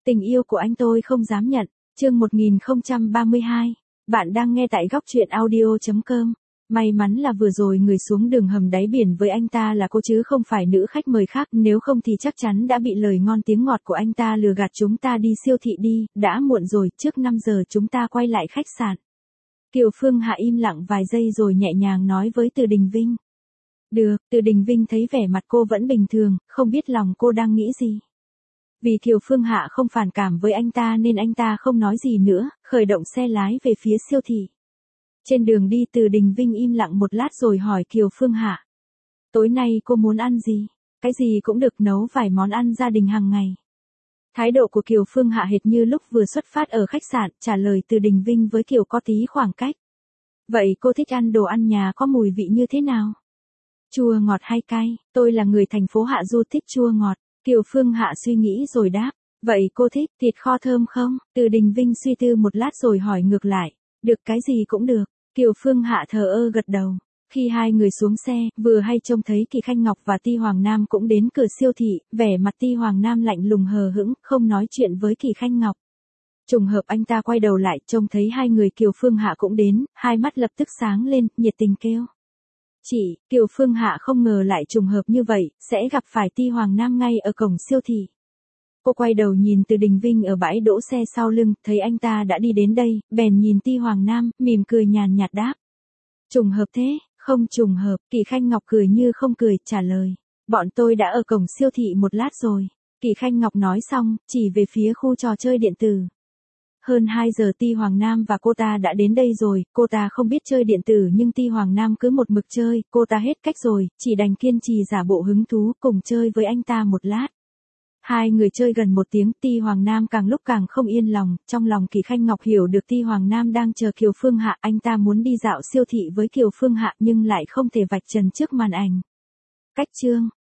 Tình yêu của anh tôi không dám nhận. Chương 1032. Bạn đang nghe tại góc truyện audio.com. May mắn là vừa rồi người xuống đường hầm đáy biển với anh ta là cô chứ không phải nữ khách mời khác, nếu không thì chắc chắn đã bị lời ngon tiếng ngọt của anh ta lừa gạt chúng ta đi siêu thị đi, đã muộn rồi, trước 5 giờ chúng ta quay lại khách sạn. Kiều Phương Hạ im lặng vài giây rồi nhẹ nhàng nói với Từ Đình Vinh. Được, Từ Đình Vinh thấy vẻ mặt cô vẫn bình thường, không biết lòng cô đang nghĩ gì. Vì Kiều Phương Hạ không phản cảm với anh ta nên anh ta không nói gì nữa, khởi động xe lái về phía siêu thị. Trên đường đi Từ Đình Vinh im lặng một lát rồi hỏi Kiều Phương Hạ. Tối nay cô muốn ăn gì? Cái gì cũng được, nấu vài món ăn gia đình hàng ngày. Thái độ của Kiều Phương Hạ hệt như lúc vừa xuất phát ở khách sạn, trả lời Từ Đình Vinh với kiểu có tí khoảng cách. Vậy cô thích ăn đồ ăn nhà có mùi vị như thế nào? Chua ngọt hay cay? Tôi là người thành phố Hạ Du, thích chua ngọt. Kiều Phương Hạ suy nghĩ rồi đáp. Vậy cô thích thịt kho thơm không? Từ Đình Vinh suy tư một lát rồi hỏi ngược lại. Được, cái gì cũng được. Kiều Phương Hạ thờ ơ gật đầu. Khi hai người xuống xe, vừa hay trông thấy Kỳ Khanh Ngọc và Ti Hoàng Nam cũng đến cửa siêu thị, vẻ mặt Ti Hoàng Nam lạnh lùng hờ hững, không nói chuyện với Kỳ Khanh Ngọc. Trùng hợp anh ta quay đầu lại, trông thấy hai người Kiều Phương Hạ cũng đến, hai mắt lập tức sáng lên, nhiệt tình kêu. Chị, Kiều Phương Hạ không ngờ lại trùng hợp như vậy, sẽ gặp phải Ti Hoàng Nam ngay ở cổng siêu thị. Cô quay đầu nhìn Từ Đình Vinh ở bãi đỗ xe sau lưng, thấy anh ta đã đi đến đây, bèn nhìn Ti Hoàng Nam, mỉm cười nhàn nhạt đáp. Trùng hợp thế? Không trùng hợp, Kỳ Khanh Ngọc cười như không cười, trả lời. Bọn tôi đã ở cổng siêu thị một lát rồi. Kỳ Khanh Ngọc nói xong, chỉ về phía khu trò chơi điện tử. Hơn 2 giờ Ti Hoàng Nam và cô ta đã đến đây rồi, cô ta không biết chơi điện tử nhưng Ti Hoàng Nam cứ một mực chơi, cô ta hết cách rồi, chỉ đành kiên trì giả bộ hứng thú cùng chơi với anh ta một lát. Hai người chơi gần 1 tiếng, Ti Hoàng Nam càng lúc càng không yên lòng, trong lòng Kỳ Khanh Ngọc hiểu được Ti Hoàng Nam đang chờ Kiều Phương Hạ, anh ta muốn đi dạo siêu thị với Kiều Phương Hạ nhưng lại không thể vạch trần trước màn ảnh. Cách chương